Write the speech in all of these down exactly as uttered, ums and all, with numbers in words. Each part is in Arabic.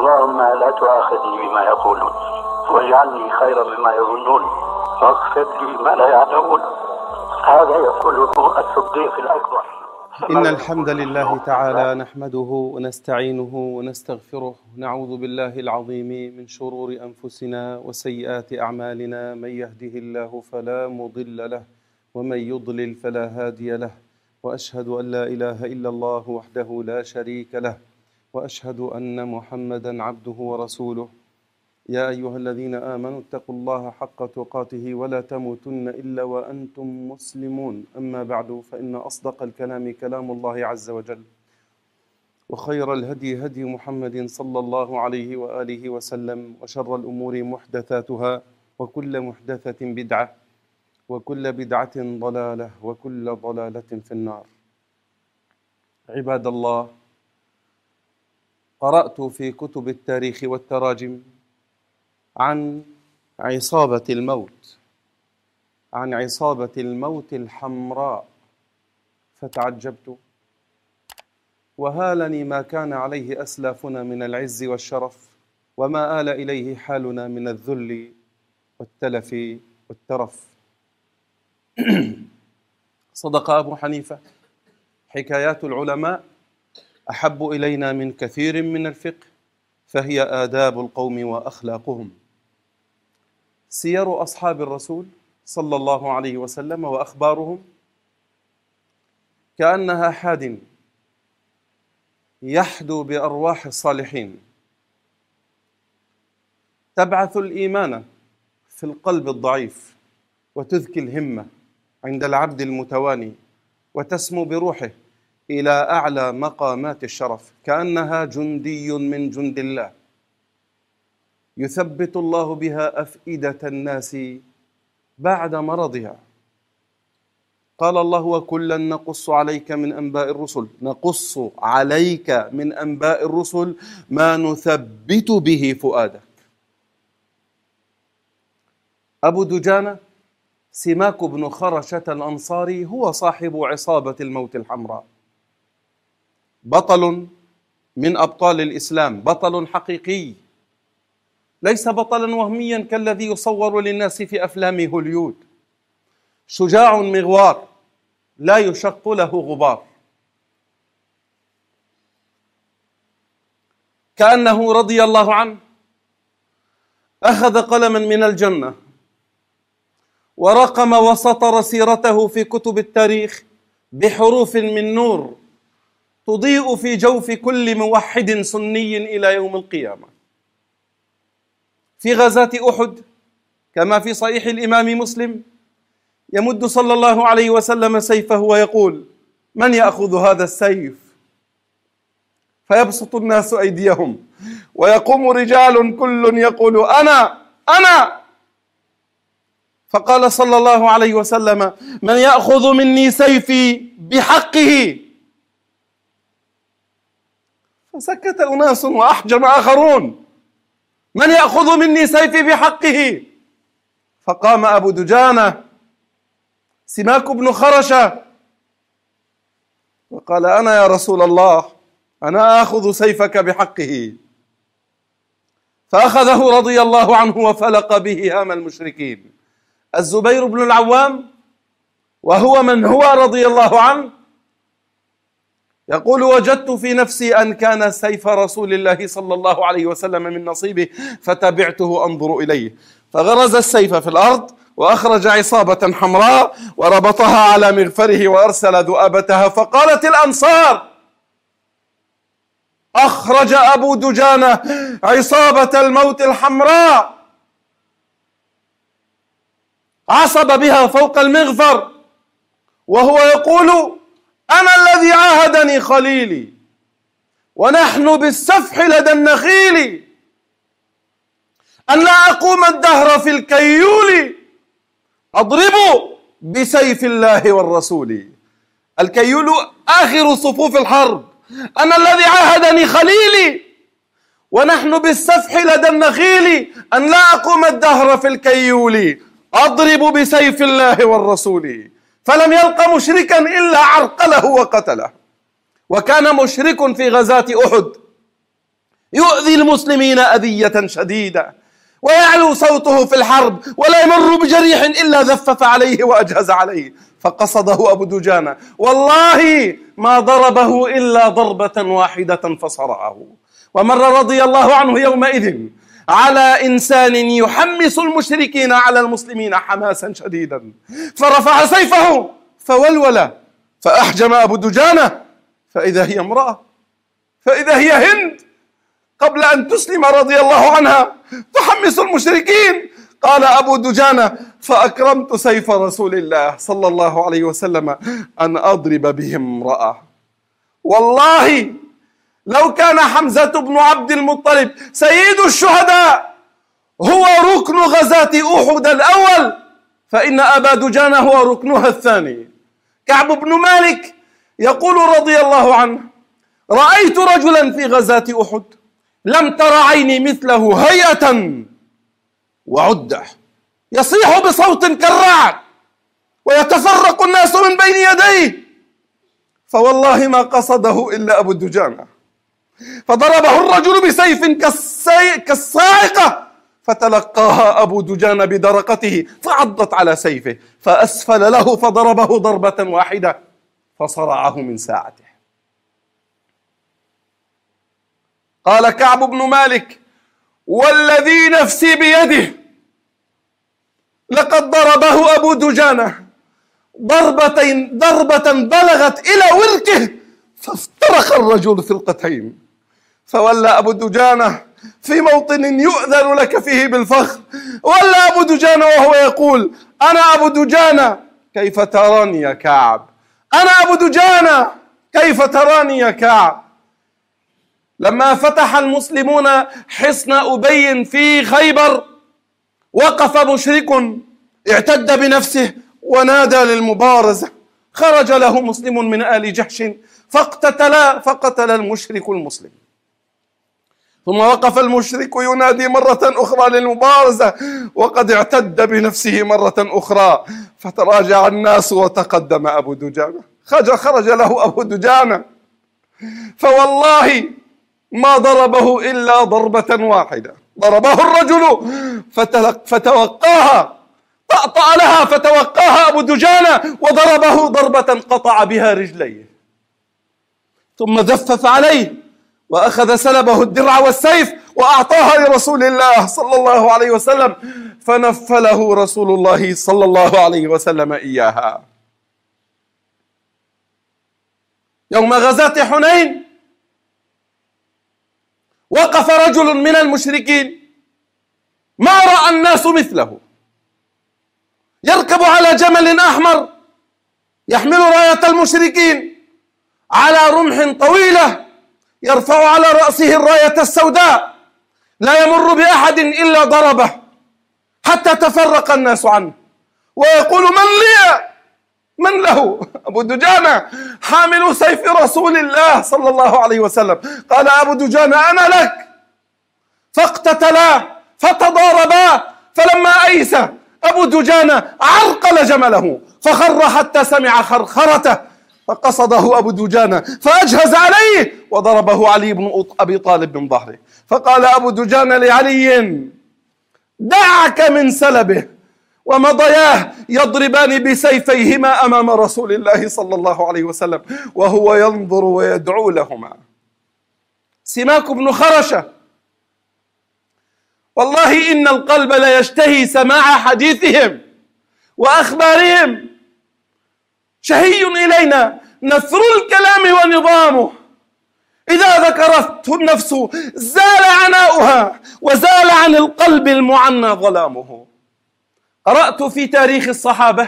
اللهم لا تؤاخذني بما يقولون واجعلني خيرا مما يظنون واغفر لي ما لا يعلمون. هذا يقوله الصديق الأكبر. إن الحمد لله تعالى نحمده ونستعينه ونستغفره، نعوذ بالله العظيم من شرور أنفسنا وسيئات أعمالنا، من يهده الله فلا مضل له ومن يضلل فلا هادي له، وأشهد أن لا إله إلا الله وحده لا شريك له، وأشهد أن محمدا عبده ورسوله. يا أيها الذين آمنوا اتقوا الله حق تقاته ولا تموتن إلا وأنتم مسلمون. أما بعد، فإن أصدق الكلام كلام الله عز وجل، وخير الهدي هدي محمد صلى الله عليه وآله وسلم، وشر الأمور محدثاتها، وكل محدثة بدعة، وكل بدعة ضلالة، وكل ضلالة في النار. عباد الله، قرأت في كتب التاريخ والتراجم عن عصابة الموت عن عصابة الموت الحمراء، فتعجبت، وهالني ما كان عليه أسلافنا من العز والشرف، وما آل إليه حالنا من الذل والتلف والترف. صدق أبو حنيفة: حكايات العلماء أحب إلينا من كثير من الفقه، فهي آداب القوم وأخلاقهم. سير أصحاب الرسول صلى الله عليه وسلم وأخبارهم كأنها حاد يحدو بأرواح الصالحين، تبعث الإيمان في القلب الضعيف، وتذكي الهمة عند العبد المتواني، وتسمو بروحه إلى أعلى مقامات الشرف، كأنها جندي من جند الله يثبت الله بها أفئدة الناس بعد مرضها. قال الله: وكلا نقص عليك من أنباء الرسل نقص عليك من أنباء الرسل ما نثبت به فؤادك. أبو دجانة سماك بن خرشة الأنصاري هو صاحب عصابة الموت الحمراء، بطل من أبطال الإسلام، بطل حقيقي، ليس بطلا وهميا كالذي يصور للناس في أفلام هوليود، شجاع مغوار لا يشق له غبار، كأنه رضي الله عنه أخذ قلما من الجنة ورقم وسطر سيرته في كتب التاريخ بحروف من نور تضيء في جوف كل موحد سني إلى يوم القيامة. في غزاة أحد كما في صحيح الإمام مسلم، يمد صلى الله عليه وسلم سيفه ويقول: من يأخذ هذا السيف؟ فيبسط الناس أيديهم، ويقوم رجال كل يقول: أنا أنا. فقال صلى الله عليه وسلم: من يأخذ مني سيفي بحقه؟ فسكت أناس وأحجم آخرون: من يأخذ مني سيفي بحقه؟ فقام أبو دجانة سماك بن خرشة وقال: أنا يا رسول الله، أنا آخذ سيفك بحقه. فأخذه رضي الله عنه وفلق به هام المشركين. الزبير بن العوام، وهو من هو رضي الله عنه، يقول: وجدت في نفسي أن كان سيف رسول الله صلى الله عليه وسلم من نصيبه، فتبعته أنظر إليه، فغرز السيف في الأرض وأخرج عصابة حمراء وربطها على مغفره وأرسل ذؤابتها. فقالت الأنصار: أخرج أبو دجانة عصابة الموت الحمراء، عصب بها فوق المغفر وهو يقول: أنا الذي عاهدني خليلي، ونحن بالسفح لدى النخيل، أن لا أقوم الدهر في الكيول، أضرب بسيف الله والرسول. الكيول آخر صفوف الحرب. أنا الذي عاهدني خليلي، ونحن بالسفح لدى النخيل، أن لا أقوم الدهر في الكيول، أضرب بسيف الله والرسول. فلم يلق مشركا إلا عرقله وقتله. وكان مشرك في غزاة أحد يؤذي المسلمين أذية شديدة ويعلو صوته في الحرب ولا يمر بجريح إلا ذفف عليه وأجهز عليه، فقصده أبو دجانة والله ما ضربه إلا ضربة واحدة فصرعه. ومر رضي الله عنه يومئذ على إنسان يحمس المشركين على المسلمين حماسا شديدا، فرفع سيفه فولول فأحجم أبو دجانة فإذا هي امرأة، فإذا هي هند قبل أن تسلم رضي الله عنها تحمس المشركين. قال أبو دجانة فأكرمت سيف رسول الله صلى الله عليه وسلم أن أضرب به امرأة. والله لو كان حمزة بن عبد المطلب سيد الشهداء هو ركن غزاة أحد الأول فإن أبا دجانة هو ركنها الثاني. كعب بن مالك يقول رضي الله عنه رأيت رجلا في غزاة أحد لم تر عيني مثله هيئة وعدة، يصيح بصوت كالرعد ويتفرق الناس من بين يديه، فوالله ما قصده إلا أبو دجانة، فضربه الرجل بسيف كالصاعقة فتلقاها أبو دجانة بدرقته فعضت على سيفه فأسفل له فضربه ضربة واحدة فصرعه من ساعته. قال كعب بن مالك والذي نفسي بيده لقد ضربه أبو دجانة ضربتين ضربة بلغت إلى وركه فافترق الرجل فرقتين، فولى أبو دجانة في موطن يؤذن لك فيه بالفخر، ولى أبو دجانة وهو يقول أنا أبو دجانة كيف تراني يا كعب، أنا أبو دجانة كيف تراني يا كعب. لما فتح المسلمون حصن أبي في خيبر وقف مشرك اعتد بنفسه ونادى للمبارزة، خرج له مسلم من آل جحش فاقتتلا فقتل المشرك المسلم، ثم وقف المشرك ينادي مرة أخرى للمبارزة وقد اعتد بنفسه مرة أخرى، فتراجع الناس وتقدم أبو دجانة، خرج له أبو دجانة فوالله ما ضربه إلا ضربة واحدة، ضربه الرجل فتوقاها طأطأ لها فتوقاها أبو دجانة وضربه ضربة قطع بها رجليه، ثم زفف عليه وأخذ سلبه الدرع والسيف وأعطاها لرسول الله صلى الله عليه وسلم فنفله رسول الله صلى الله عليه وسلم إياها. يوم غزاة حنين وقف رجل من المشركين ما رأى الناس مثله، يركب على جمل أحمر يحمل راية المشركين على رمح طويلة يرفع على رأسه الراية السوداء، لا يمر بأحد إلا ضربه حتى تفرق الناس عنه، ويقول من لي من له؟ أبو دجانة حامل سيف رسول الله صلى الله عليه وسلم. قال أبو دجانة أنا لك، فاقتتلا فتضاربا، فلما أيس أبو دجانة عرقل جمله فخر حتى سمع خرخرته، فقصده أبو دجانة فأجهز عليه وضربه علي بن أبي طالب من ظهره، فقال أبو دجانة لعلي دعك من سلبه، ومضياه يضربان بسيفيهما أمام رسول الله صلى الله عليه وسلم وهو ينظر ويدعو لهما. سماك بن خرشة والله إن القلب لا يشتهي سماع حديثهم وأخبارهم، شهي إلينا نثر الكلام ونظامه، إذا ذكرته النفس زال عناؤها وزال عن القلب المعنى ظلامه. قرأت في تاريخ الصحابة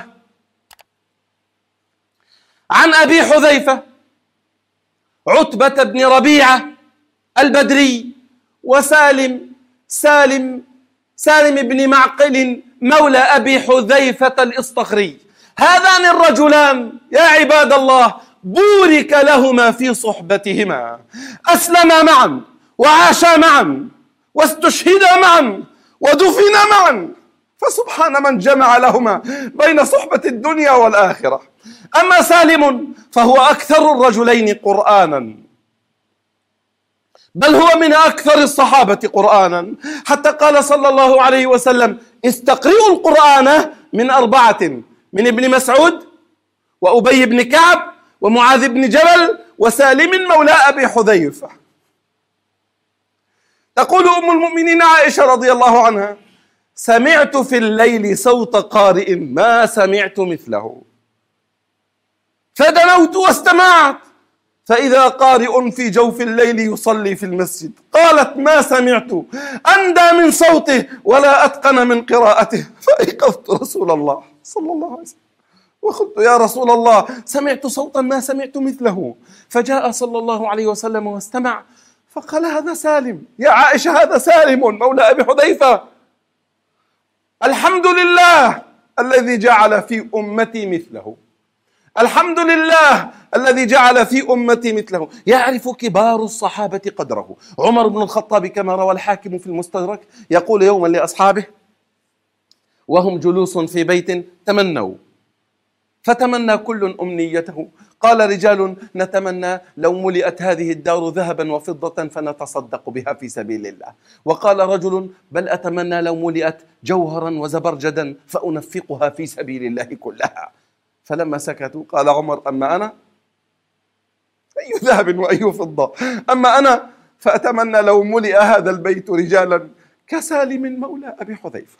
عن أبي حذيفة عتبة بن ربيعة البدري وسالم سالم سالم بن معقل مولى أبي حذيفة الإصطخري، هذان الرجلان يا عباد الله بورك لهما في صحبتهما، أسلما معا وعاشا معا واستشهدا معا ودفنا معا، فسبحان من جمع لهما بين صحبة الدنيا والآخرة. أما سالم فهو أكثر الرجلين قرآنا، بل هو من أكثر الصحابة قرآنا، حتى قال صلى الله عليه وسلم: استقرئوا القرآن من أربعة: من ابن مسعود، وأبي بن كعب، ومعاذ بن جبل، وسالم مولى أبي حذيفة. تقول أم المؤمنين عائشة رضي الله عنها: سمعت في الليل صوت قارئ ما سمعت مثله، فدنوت واستمعت فإذا قارئ في جوف الليل يصلي في المسجد. قالت: ما سمعت أندى من صوته ولا أتقن من قراءته، فأيقظت رسول الله صلى الله عليه وسلم وقلت: يا رسول الله، سمعت صوتا ما سمعت مثله. فجاء صلى الله عليه وسلم واستمع فقال: هذا سالم يا عائشة، هذا سالم مولى أبي حذيفة. الحمد لله الذي جعل في أمتي مثله، الحمد لله الذي جعل في أمتي مثله. يعرف كبار الصحابة قدره. عمر بن الخطاب كما روى الحاكم في المستدرك يقول يوما لأصحابه وهم جلوس في بيت: تمنوا، فتمنى كل أمنيته. قال رجال: نتمنى لو ملئت هذه الدار ذهبا وفضة فنتصدق بها في سبيل الله. وقال رجل: بل أتمنى لو ملئت جوهرا وزبرجدا فأنفقها في سبيل الله كلها. فلما سكتوا قال عمر: أما أنا أي ذهب وأي فضة، أما أنا فأتمنى لو ملئ هذا البيت رجالا كسالم مولى أبي حذيفة.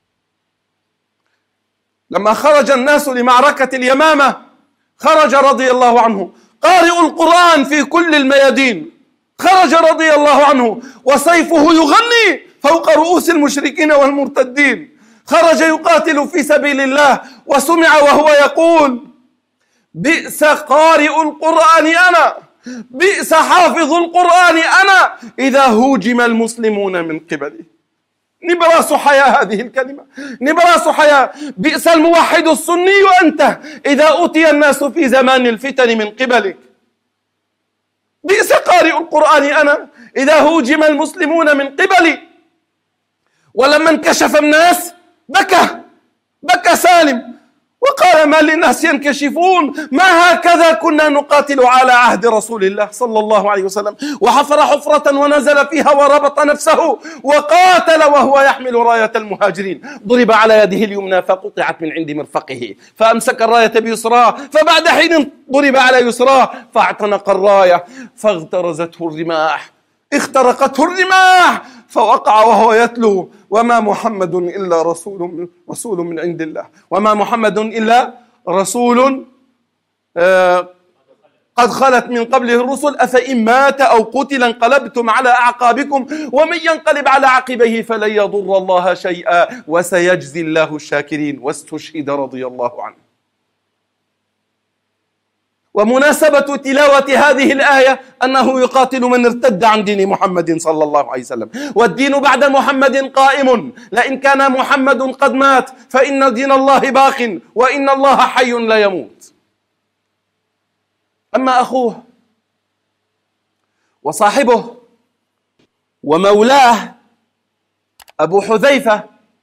لما خرج الناس لمعركة اليمامة خرج رضي الله عنه قارئ القرآن في كل الميادين، خرج رضي الله عنه وسيفه يغني فوق رؤوس المشركين والمرتدين، خرج يقاتل في سبيل الله وسمع وهو يقول: بئس قارئ القرآن أنا، بئس حافظ القرآن أنا إذا هوجم المسلمون من قبلي. نبراس حياة هذه الكلمة، نبراس حياة. بئس الموحد السني أنت إذا أتي الناس في زمان الفتن من قبلك. بئس قارئ القرآن أنا إذا هوجم المسلمون من قبلي. ولما انكشف الناس بكى بكى سالم وقال: ما للناس ينكشفون، ما هكذا كنا نقاتل على عهد رسول الله صلى الله عليه وسلم. وحفر حفرة ونزل فيها وربط نفسه وقاتل وهو يحمل راية المهاجرين. ضرب على يده اليمنى فقطعت من عند مرفقه، فأمسك الراية بيسراه، فبعد حين ضرب على يسراه فاعتنق الراية فاغترزته الرماح، اخترقته الرماح، فوقع وهو يتلو: وما محمد إلا رسول من, رسول من عند الله، وما محمد إلا رسول آه قد خلت من قبله الرسل، أفإن مات أو قتل انقلبتم على أعقابكم ومن ينقلب على عقبيه فلن يضر الله شيئا وسيجزي الله الشاكرين. واستشهد رضي الله عنه. ومناسبة تلاوة هذه الآية أنه يقاتل من ارتد عن دين محمد صلى الله عليه وسلم، والدين بعد محمد قائم، لئن كان محمد قد مات فإن دين الله باق وإن الله حي لا يموت. أما أخوه وصاحبه ومولاه أبو حذيفة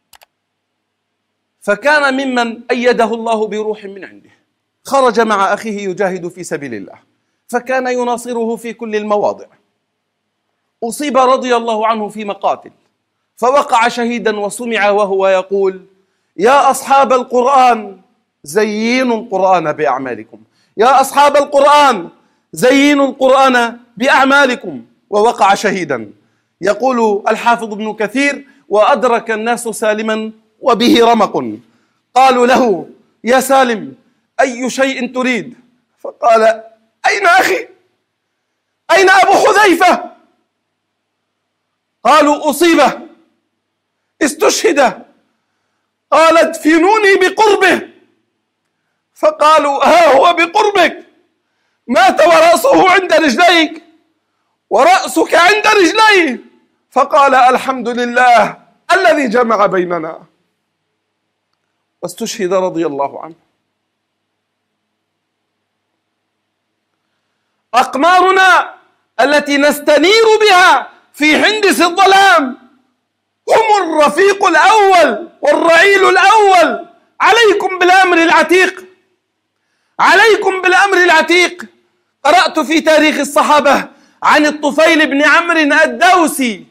فكان ممن أيده الله بروح من عنده، خرج مع أخيه يجاهد في سبيل الله، فكان يناصره في كل المواضع. أصيب رضي الله عنه في مقاتل فوقع شهيدا، وسمع وهو يقول: يا أصحاب القرآن زينوا القرآن بأعمالكم، يا أصحاب القرآن زينوا القرآن بأعمالكم. ووقع شهيدا. يقول الحافظ ابن كثير: وأدرك الناس سالما وبه رمق، قالوا له: يا سالم أي شيء تريد؟ فقال: أين أخي؟ أين أبو حذيفة؟ قالوا: أصيب استشهد. قال: ادفنوني بقربه. فقالوا: ها هو بقربك، مات ورأسه عند رجليك ورأسك عند رجليه. فقال: الحمد لله الذي جمع بيننا. واستشهد رضي الله عنه. أقمارنا التي نستنير بها في حندس الظلام هم الرفيق الأول والرعيل الأول. عليكم بالأمر العتيق، عليكم بالأمر العتيق. قرأت في تاريخ الصحابة عن الطفيل بن عمرو الدوسي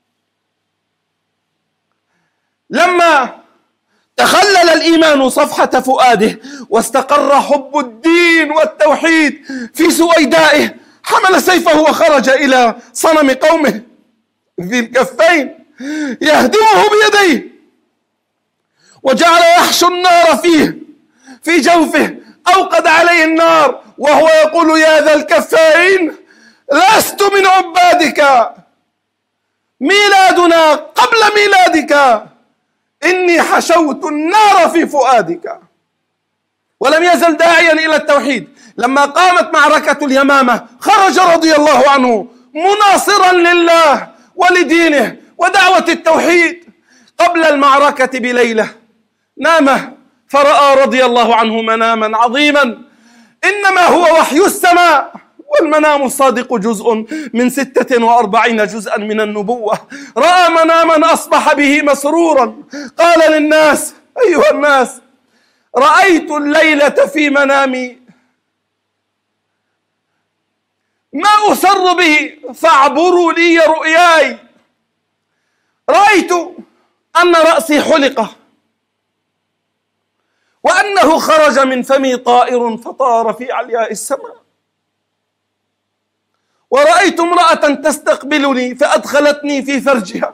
لما تخلل الإيمان صفحة فؤاده واستقر حب الدين والتوحيد في سويدائه، حمل سيفه وخرج إلى صنم قومه ذي الكفين يهدمه بيديه، وجعل يحشو النار فيه في جوفه، أوقد عليه النار وهو يقول: يا ذا الكفين لست من عبادك، ميلادنا قبل ميلادك، إني حشوت النار في فؤادك. ولم يزل داعيا إلى التوحيد. لما قامت معركة اليمامة خرج رضي الله عنه مناصرا لله ولدينه ودعوة التوحيد. قبل المعركة بليلة نام، فرأى رضي الله عنه مناما عظيما، إنما هو وحي السماء، والمنام الصادق جزء من ستة وأربعين جزءا من النبوة. رأى مناما أصبح به مسرورا، قال للناس: أيها الناس، رأيت الليلة في منامي ما أسر به فاعبروا لي رؤياي. رأيت أن رأسي حلقة، وأنه خرج من فمي طائر فطار في علياء السماء، ورأيت امرأة تستقبلني فأدخلتني في فرجها،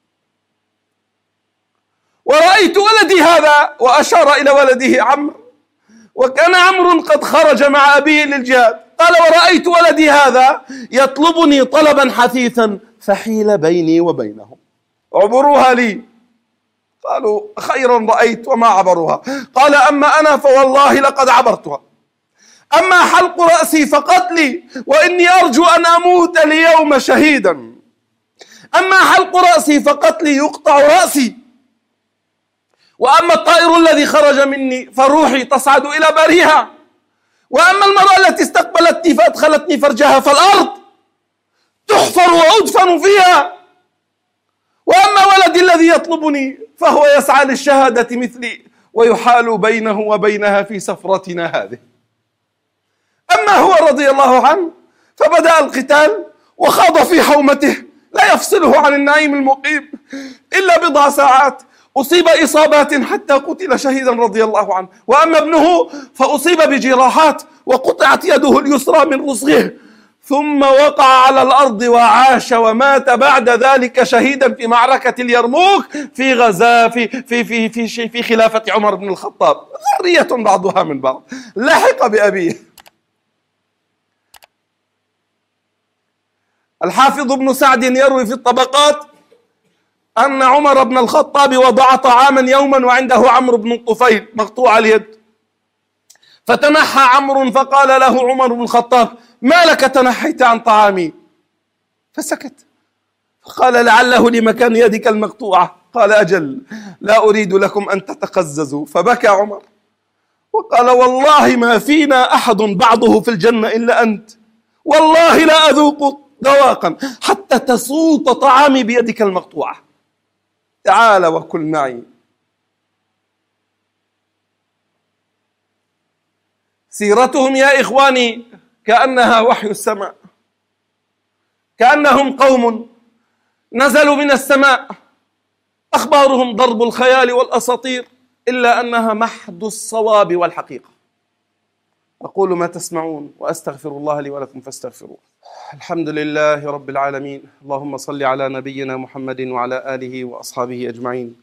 ورأيت ولدي هذا، وأشار إلى ولده عمرو، وكان عمرو قد خرج مع أبيه للجهاد، قال: ورأيت ولدي هذا يطلبني طلبا حثيثا فحيل بيني وبينهم، عبروها لي. قالوا: خيرا رأيت، وما عبروها؟ قال: أما أنا فوالله لقد عبرتها، أما حلق رأسي فقتلي، وإني أرجو أن أموت اليوم شهيدا، أما حلق رأسي فقتلي يقطع رأسي، وأما الطائر الذي خرج مني فروحي تصعد إلى بريها، وأما المرأة التي استقبلتني فأدخلتني فرجها فالأرض تحفر وأدفن فيها، وأما ولدي الذي يطلبني فهو يسعى للشهادة مثلي، ويحال بينه وبينها في سفرتنا هذه. أما هو رضي الله عنه فبدأ القتال وخاض في حومته، لا يفصله عن النعيم المقيم إلا بضع ساعات، أصيب إصابات حتى قتل شهيدا رضي الله عنه. وأما ابنه فأصيب بجراحات وقطعت يده اليسرى من رزغه، ثم وقع على الأرض وعاش ومات بعد ذلك شهيدا في معركة اليرموك في غزاة في في في في, في خلافة عمر بن الخطاب، ذرية بعضها من بعض، لحق بأبيه. الحافظ ابن سعد يروي في الطبقات أن عمر بن الخطاب وضع طعاما يوما وعنده عمرو بن الطفيل مقطوع اليد، فتنحى عمرو فقال له عمر بن الخطاب: ما لك تنحيت عن طعامي؟ فسكت، فقال: لعله لمكان يدك المقطوعة. قال: أجل، لا أريد لكم أن تتقززوا. فبكى عمر وقال: والله ما فينا أحد بعضه في الجنة إلا أنت، والله لا أذوق ذواقا حتى تصوت طعامي بيدك المقطوعة، تعال وكل معي. سيرتهم يا إخواني كأنها وحي السماء، كأنهم قوم نزلوا من السماء، أخبارهم ضرب الخيال والأساطير، إلا أنها محض الصواب والحقيقة. أقول ما تسمعون وأستغفر الله لي ولكم فاستغفروه. الحمد لله رب العالمين، اللهم صل على نبينا محمد وعلى آله وأصحابه أجمعين.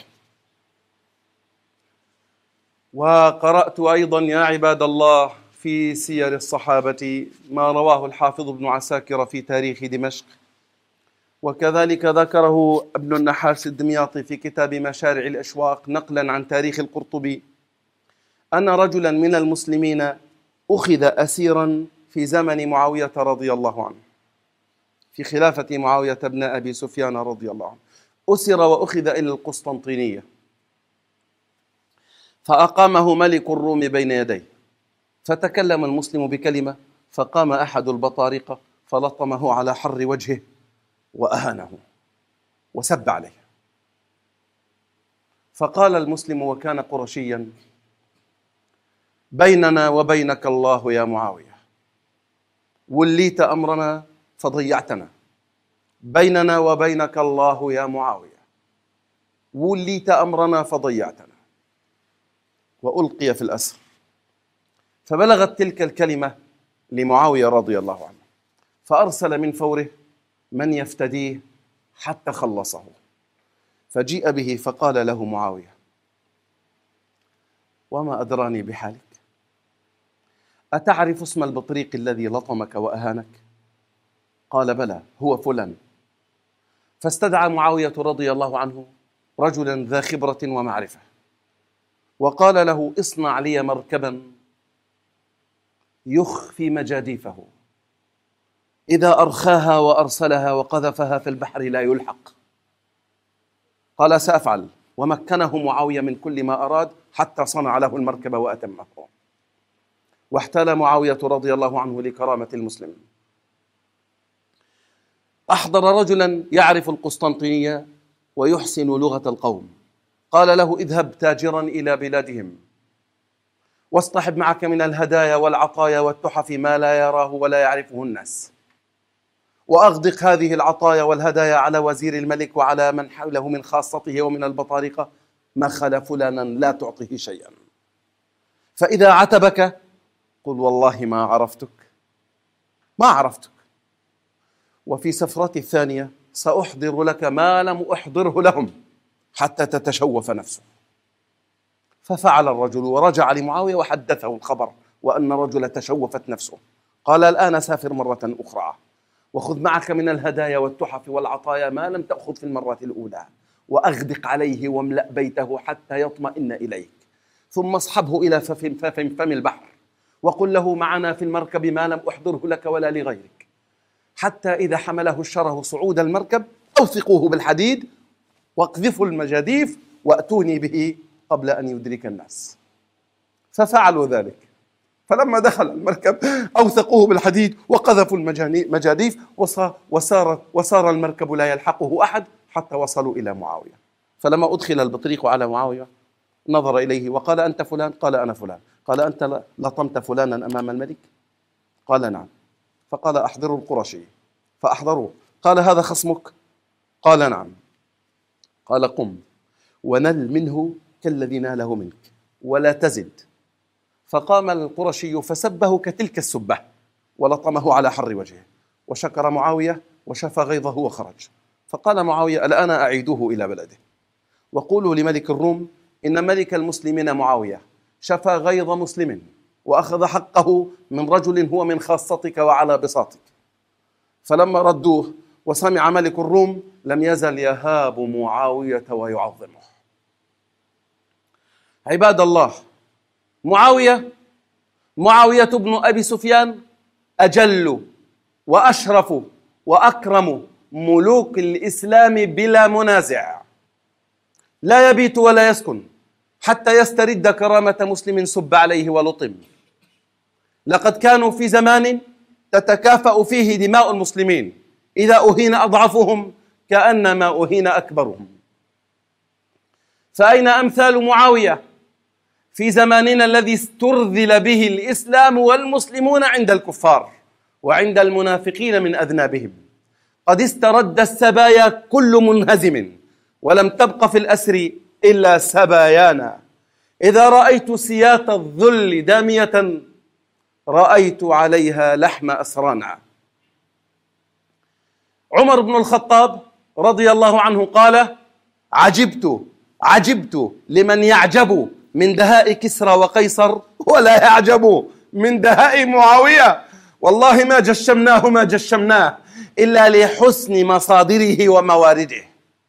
وقرأت أيضا يا عباد الله في سير الصحابة ما رواه الحافظ ابن عساكر في تاريخ دمشق، وكذلك ذكره ابن النحاس الدمياطي في كتاب مشارع الأشواق نقلا عن تاريخ القرطبي أن رجلا من المسلمين أخذ أسيرا في زمن معاوية رضي الله عنه، في خلافة معاوية بن أبي سفيان رضي الله عنه، أسر وأخذ إلى القسطنطينية، فأقامه ملك الروم بين يديه، فتكلم المسلم بكلمة، فقام أحد البطارقة فلطمه على حر وجهه وأهانه وسب عليه، فقال المسلم وكان قرشيا: بيننا وبينك الله يا معاوية، وليت أمرنا فضيعتنا، بيننا وبينك الله يا معاوية، وليت أمرنا فضيعتنا. وألقي في الأسر. فبلغت تلك الكلمة لمعاوية رضي الله عنه، فأرسل من فوره من يفتديه حتى خلصه. فجيء به فقال له معاوية: وما أدراني بحالك؟ أتعرف اسم البطريق الذي لطمك وأهانك؟ قال: بلى، هو فلان. فاستدعى معاوية رضي الله عنه رجلا ذا خبرة ومعرفة، وقال له: اصنع لي مركبا يخفي مجاديفه، إذا أرخاها وأرسلها وقذفها في البحر لا يلحق. قال: سأفعل. ومكنه معاوية من كل ما أراد حتى صنع له المركب وأتمه. واحتال معاوية رضي الله عنه لكرامة المسلم. أحضر رجلا يعرف القسطنطينية ويحسن لغة القوم، قال له: اذهب تاجرا إلى بلادهم، واصطحب معك من الهدايا والعطايا والتحف ما لا يراه ولا يعرفه الناس، وأغدق هذه العطايا والهدايا على وزير الملك وعلى من حوله من خاصته ومن البطارقة، ما خلا فلانا لا تعطيه شيئا، فإذا عتبك قل: والله ما عرفتك ما عرفتك وفي سفرتي الثانية سأحضر لك ما لم أحضره لهم حتى تتشوف نفسه. ففعل الرجل ورجع لمعاوية وحدثه الخبر وأن الرجل تشوفت نفسه. قال: الآن سافر مرة أخرى، وخذ معك من الهدايا والتحف والعطايا ما لم تأخذ في المرة الأولى، وأغدق عليه واملأ بيته حتى يطمئن إليك، ثم اصحبه إلى فم البحر، وقل له: معنا في المركب ما لم أحضره لك ولا لغيرك، حتى إذا حمله الشره صعود المركب أوثقوه بالحديد واقذفوا المجاديف وأتوني به قبل أن يدرك الناس. ففعلوا ذلك. فلما دخل المركب أوثقوه بالحديد وقذفوا المجاديف، وصار, وصار المركب لا يلحقه أحد حتى وصلوا إلى معاوية. فلما أدخل البطريق على معاوية نظر إليه وقال: أنت فلان؟ قال: أنا فلان. قال: أنت لطمت فلانا أمام الملك؟ قال: نعم. فقال: أحضروا القرشي. فأحضروه. قال: هذا خصمك؟ قال: نعم. قال: قم ونل منه كالذي ناله منك ولا تزد. فقام القرشي فسبه كتلك السبة ولطمه على حر وجهه، وشكر معاوية وشفى غيظه وخرج. فقال معاوية: الآن أعيدوه إلى بلده، وقولوا لملك الروم إن ملك المسلمين معاوية شفى غيظ مسلم وأخذ حقه من رجل هو من خاصتك وعلى بساطك. فلما ردوه وسمع ملك الروم لم يزل يهاب معاوية ويعظمه. عباد الله، معاوية معاوية بن أبي سفيان أجل وأشرف وأكرم ملوك الإسلام بلا منازع، لا يبيت ولا يسكن حتى يسترد كرامة مسلم سب عليه ولطم. لقد كانوا في زمان تتكافأ فيه دماء المسلمين، إذا أهين أضعفهم كأنما أهين أكبرهم. فأين أمثال معاوية في زماننا الذي استرذل به الإسلام والمسلمون عند الكفار وعند المنافقين من أذنابهم؟ قد استرد السبايا كل منهزم، ولم تبق في الأسر إلا سبايانا. إذا رأيت سياط الذل دامية رأيت عليها لحم أسرانا. عمر بن الخطاب رضي الله عنه قال: عجبت عجبت لمن يعجب من دهاء كسرى وقيصر ولا يعجب من دهاء معاوية، والله ما جشمناه ما جشمناه إلا لحسن مصادره وموارده.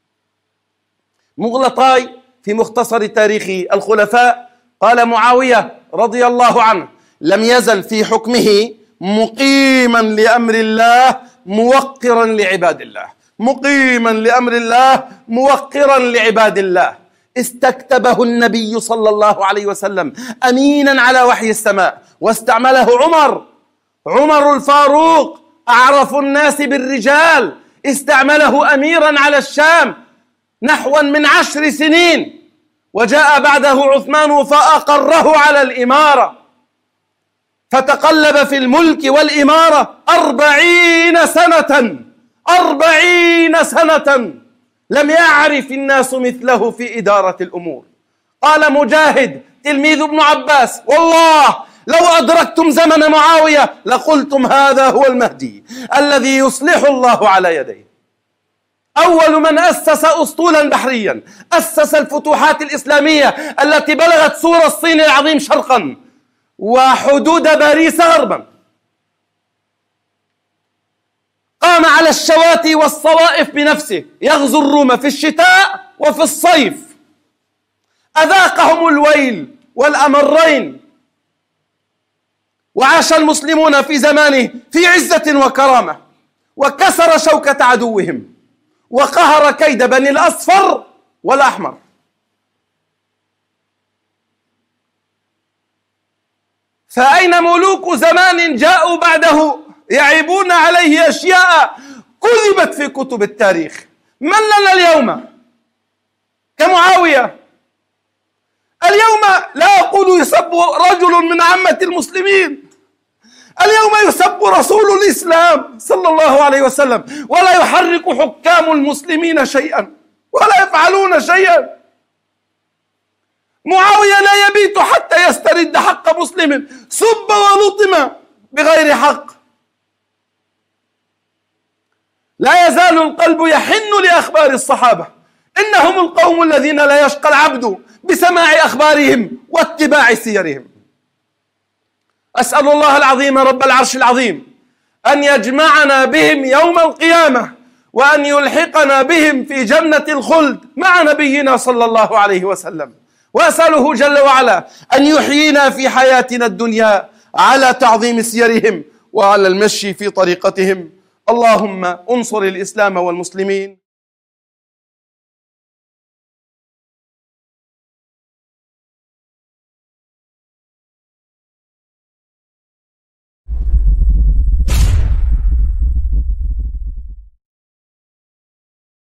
مغلطاي في مختصر تاريخ الخلفاء قال معاوية رضي الله عنه: لم يزل في حكمه مقيما لأمر الله موقرا لعباد الله، مقيما لأمر الله موقرا لعباد الله. استكتبه النبي صلى الله عليه وسلم أمينا على وحي السماء، واستعمله عمر عمر الفاروق أعرف الناس بالرجال، استعمله أميرا على الشام نحوا من عشر سنين، وجاء بعده عثمان فأقره على الإمارة. فتقلب في الملك والإمارة أربعين سنة أربعين سنة لم يعرف الناس مثله في إدارة الأمور. قال مجاهد تلميذ ابن عباس: والله لو أدركتم زمن معاوية لقلتم هذا هو المهدي الذي يصلح الله على يديه. أول من أسس أسطولا بحريا، أسس الفتوحات الإسلامية التي بلغت سور الصين العظيم شرقا وحدود باريس غربا. قام على الشواتي والصوائف بنفسه، يغزو الروم في الشتاء وفي الصيف، أذاقهم الويل والأمرين، وعاش المسلمون في زمانه في عزة وكرامة، وكسر شوكة عدوهم، وقهر كيد بني الأصفر والأحمر. فأين ملوك زمان جاءوا بعده يعيبون عليه أشياء كذبت في كتب التاريخ؟ من لنا اليوم كمعاوية؟ اليوم لا أقول يسب رجل من عامة المسلمين، اليوم يسب رسول الإسلام صلى الله عليه وسلم، ولا يحرك حكام المسلمين شيئا ولا يفعلون شيئا. معاوية لا يبيت حتى يسترد حق مسلم سب ولطم بغير حق. لا يزال القلب يحن لأخبار الصحابة، إنهم القوم الذين لا يشقى العبد بسماع أخبارهم واتباع سيرهم. أسأل الله العظيم رب العرش العظيم أن يجمعنا بهم يوم القيامة، وأن يلحقنا بهم في جنة الخلد مع نبينا صلى الله عليه وسلم. وأسأله جل وعلا أن يحيينا في حياتنا الدنيا على تعظيم سيرهم وعلى المشي في طريقتهم. اللهم انصر الإسلام والمسلمين.